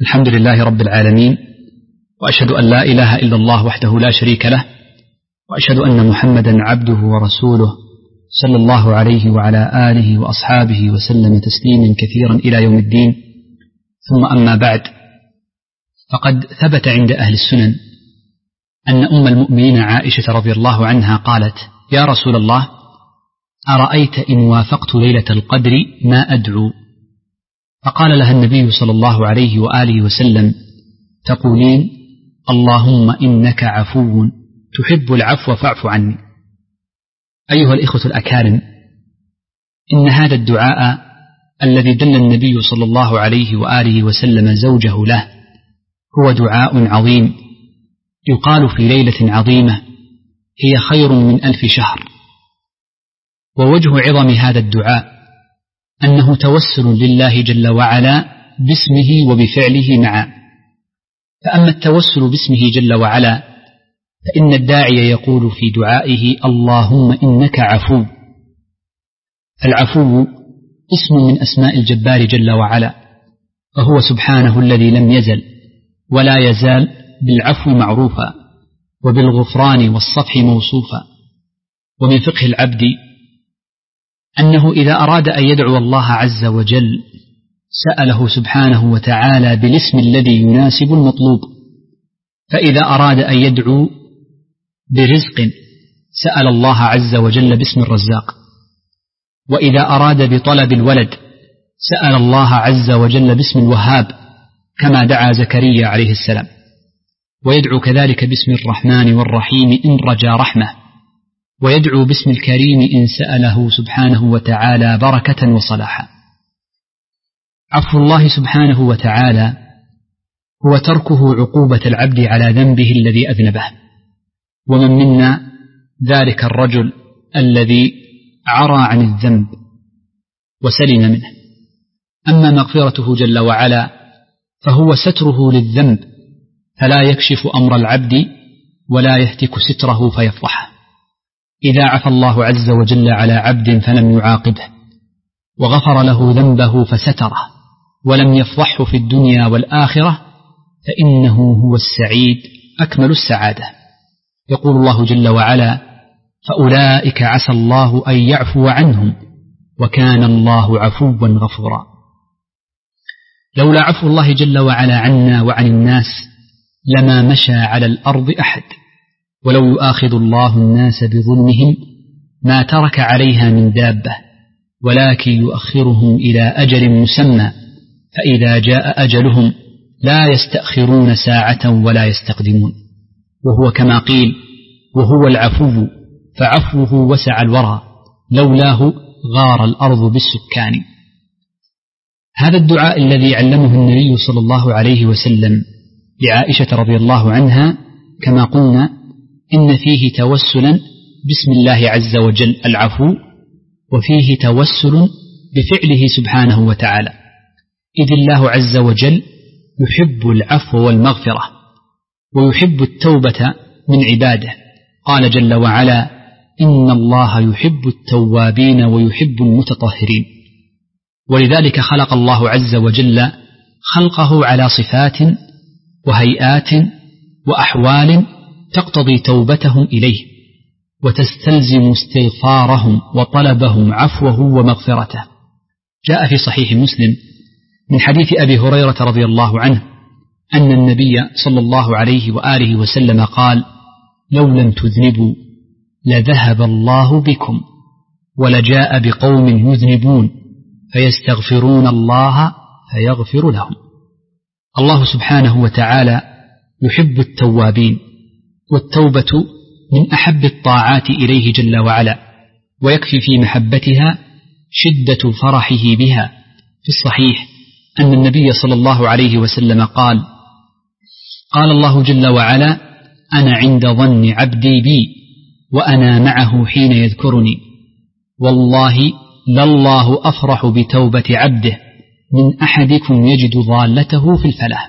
الحمد لله رب العالمين، وأشهد أن لا إله إلا الله وحده لا شريك له، وأشهد أن محمدا عبده ورسوله صلى الله عليه وعلى آله وأصحابه وسلم تسليما كثيرا إلى يوم الدين. ثم أما بعد، فقد ثبت عند أهل السنن أن أم المؤمنين عائشة رضي الله عنها قالت: يا رسول الله، أرأيت إن وافقت ليلة القدر ما أدعو؟ فقال لها النبي صلى الله عليه وآله وسلم: تقولين اللهم إنك عفو تحب العفو فاعف عني. أيها الإخوة الأكارم، إن هذا الدعاء الذي دل النبي صلى الله عليه وآله وسلم زوجه له هو دعاء عظيم يقال في ليلة عظيمة هي خير من 1000 شهر. ووجه عظم هذا الدعاء أنه توسل لله جل وعلا باسمه وبفعله معا. فأما التوسل باسمه جل وعلا فإن الداعي يقول في دعائه: اللهم إنك عفو. العفو اسم من أسماء الجبار جل وعلا، فهو سبحانه الذي لم يزل ولا يزال بالعفو معروفا، وبالغفران والصفح موصوفا. ومن فقه العبد أنه إذا أراد أن يدعو الله عز وجل سأله سبحانه وتعالى بالاسم الذي يناسب المطلوب. فإذا أراد أن يدعو برزق سأل الله عز وجل باسم الرزاق، وإذا أراد بطلب الولد سأل الله عز وجل باسم الوهاب كما دعا زكريا عليه السلام، ويدعو كذلك باسم الرحمن والرحيم إن رجا رحمة، ويدعو باسم الكريم إن سأله سبحانه وتعالى بركة وصلاحا. عفو الله سبحانه وتعالى هو تركه عقوبة العبد على ذنبه الذي أذنبه. ومن منا ذلك الرجل الذي عرى عن الذنب وسلم منه. أما مغفرته جل وعلا فهو ستره للذنب، فلا يكشف أمر العبد ولا يهتك ستره فيفضحه. إذا عفى الله عز وجل على عبد فلم يعاقبه وغفر له ذنبه فستره ولم يفضحه في الدنيا والآخرة فإنه هو السعيد أكمل السعادة. يقول الله جل وعلا: فأولئك عسى الله أن يعفو عنهم وكان الله عفوا غفورا. لولا عفو الله جل وعلا عنا وعن الناس لما مشى على الأرض أحد، ولو يؤاخذ الله الناس بظلمهم ما ترك عليها من دابة، ولكن يؤخرهم إلى أجل مسمى، فإذا جاء أجلهم لا يستأخرون ساعة ولا يستقدمون. وهو كما قيل: وهو العفو فعفوه وسع الورى، لولاه غار الأرض بالسكان. هذا الدعاء الذي علمه النبي صلى الله عليه وسلم لعائشة رضي الله عنها كما قلنا إن فيه توسلا باسم الله عز وجل العفو، وفيه توسل بفعله سبحانه وتعالى، إذ الله عز وجل يحب العفو والمغفرة ويحب التوبة من عباده. قال جل وعلا: إن الله يحب التوابين ويحب المتطهرين. ولذلك خلق الله عز وجل خلقه على صفات وهيئات وأحوال تقتضي توبتهم إليه وتستلزم استغفارهم وطلبهم عفوه ومغفرته. جاء في صحيح مسلم من حديث أبي هريرة رضي الله عنه أن النبي صلى الله عليه وآله وسلم قال: لو لم تذنبوا لذهب الله بكم ولجاء بقوم يذنبون فيستغفرون الله فيغفر لهم. الله سبحانه وتعالى يحب التوابين، والتوبة من أحب الطاعات إليه جل وعلا، ويكفي في محبتها شدة فرحه بها. في الصحيح أن النبي صلى الله عليه وسلم قال: قال الله جل وعلا: أنا عند ظن عبدي بي وأنا معه حين يذكرني، والله لله أفرح بتوبة عبده من أحدكم يجد ضالته في الفلاح.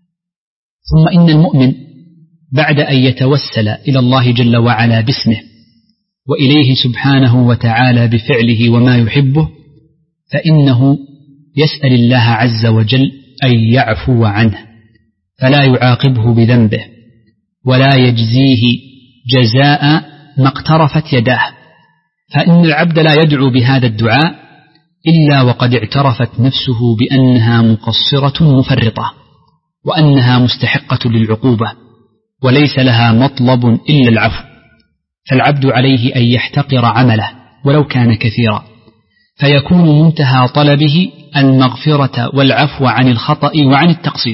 ثم إن المؤمن بعد أن يتوسل إلى الله جل وعلا باسمه وإليه سبحانه وتعالى بفعله وما يحبه، فإنه يسأل الله عز وجل أن يعفو عنه فلا يعاقبه بذنبه ولا يجزيه جزاء ما اقترفت يداه، فإن العبد لا يدعو بهذا الدعاء إلا وقد اعترفت نفسه بأنها مقصرة مفرطة وأنها مستحقة للعقوبة وليس لها مطلب إلا العفو، فالعبد عليه أن يحتقر عمله ولو كان كثيرا، فيكون منتهى طلبه المغفرة والعفو عن الخطأ وعن التقصير.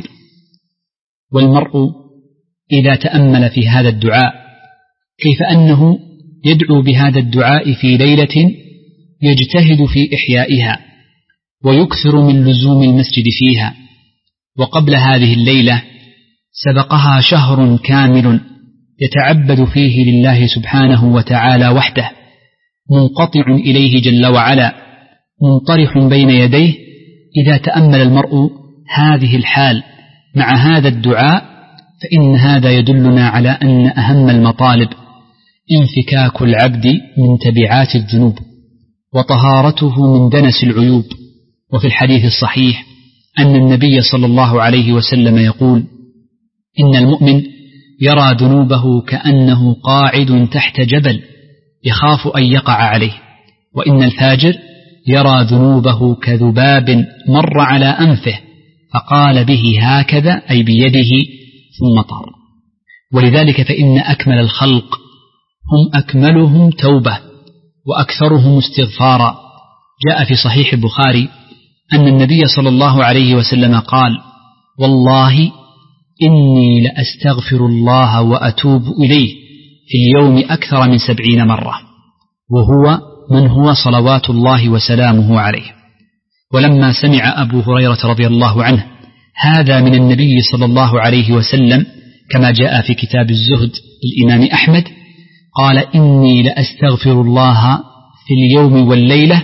والمرء إذا تأمل في هذا الدعاء كيف أنه يدعو بهذا الدعاء في ليلة يجتهد في إحيائها ويكثر من لزوم المسجد فيها، وقبل هذه الليلة سبقها شهر كامل يتعبد فيه لله سبحانه وتعالى وحده، منقطع إليه جل وعلا، منطرح بين يديه. إذا تأمل المرء هذه الحال مع هذا الدعاء فإن هذا يدلنا على أن أهم المطالب انفكاك العبد من تبعات الذنوب وطهارته من دنس العيوب. وفي الحديث الصحيح أن النبي صلى الله عليه وسلم يقول: إن المؤمن يرى ذنوبه كأنه قاعد تحت جبل يخاف أن يقع عليه، وإن الفاجر يرى ذنوبه كذباب مر على أنفه فقال به هكذا أي بيده ثم طار. ولذلك فإن أكمل الخلق هم أكملهم توبة وأكثرهم استغفارا. جاء في صحيح البخاري أن النبي صلى الله عليه وسلم قال: والله إني لأستغفر الله وأتوب إليه في اليوم أكثر من 70 مرة، وهو من هو صلوات الله وسلامه عليه. ولما سمع أبو هريرة رضي الله عنه هذا من النبي صلى الله عليه وسلم كما جاء في كتاب الزهد للإمام أحمد قال: إني لأستغفر الله في اليوم والليلة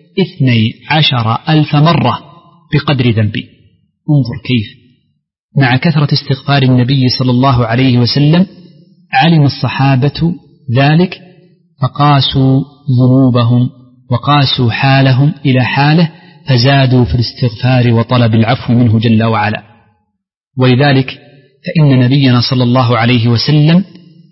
12,000 مرة بقدر ذنبي. انظر كيف مع كثرة استغفار النبي صلى الله عليه وسلم علم الصحابة ذلك فقاسوا ذنوبهم وقاسوا حالهم إلى حاله فزادوا في الاستغفار وطلب العفو منه جل وعلا. ولذلك فإن نبينا صلى الله عليه وسلم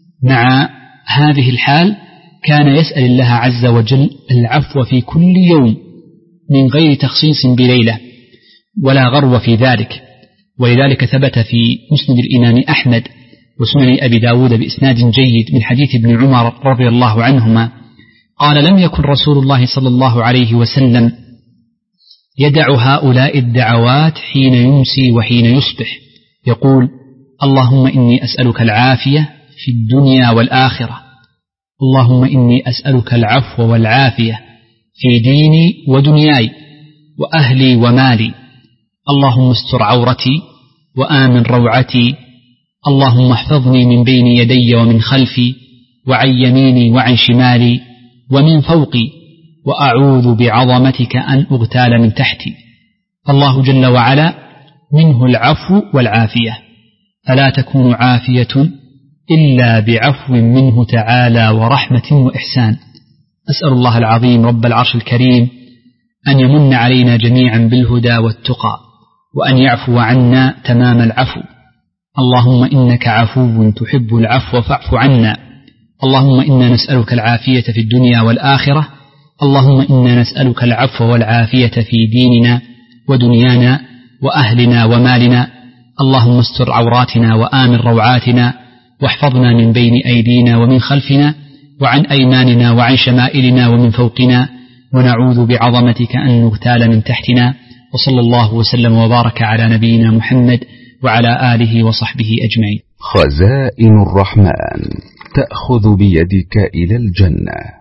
مع هذه الحال كان يسأل الله عز وجل العفو في كل يوم من غير تخصيص بليلة ولا غرو في ذلك. ولذلك ثبت في مسند الإمام أحمد وسنن أبي داود بإسناد جيد من حديث ابن عمر رضي الله عنهما قال: لم يكن رسول الله صلى الله عليه وسلم يدع هؤلاء الدعوات حين يمسي وحين يصبح، يقول: اللهم إني أسألك العافية في الدنيا والآخرة، اللهم إني أسألك العفو والعافية في ديني ودنياي وأهلي ومالي، اللهم استر عورتي وآمن روعتي، اللهم احفظني من بين يدي ومن خلفي وعن يميني وعن شمالي ومن فوقي، وأعوذ بعظمتك أن أغتال من تحتي. فالله جل وعلا منه العفو والعافية، فلا تكون عافية إلا بعفو منه تعالى ورحمة وإحسان. أسأل الله العظيم رب العرش الكريم أن يمن علينا جميعا بالهدى والتقى وأن يعفو عنا تمام العفو. اللهم إنك عفو تحب العفو فاعف عنا. اللهم إنا نسألك العافية في الدنيا والآخرة. اللهم إنا نسألك العفو والعافية في ديننا ودنيانا وأهلنا ومالنا. اللهم استر عوراتنا وآمن روعاتنا واحفظنا من بين أيدينا ومن خلفنا وعن أيماننا وعن شمائلنا ومن فوقنا، ونعوذ بعظمتك أن نغتال من تحتنا. وصلى الله وسلم وبارك على نبينا محمد وعلى آله وصحبه أجمعين. خزائن الرحمن تأخذ بيدك إلى الجنة.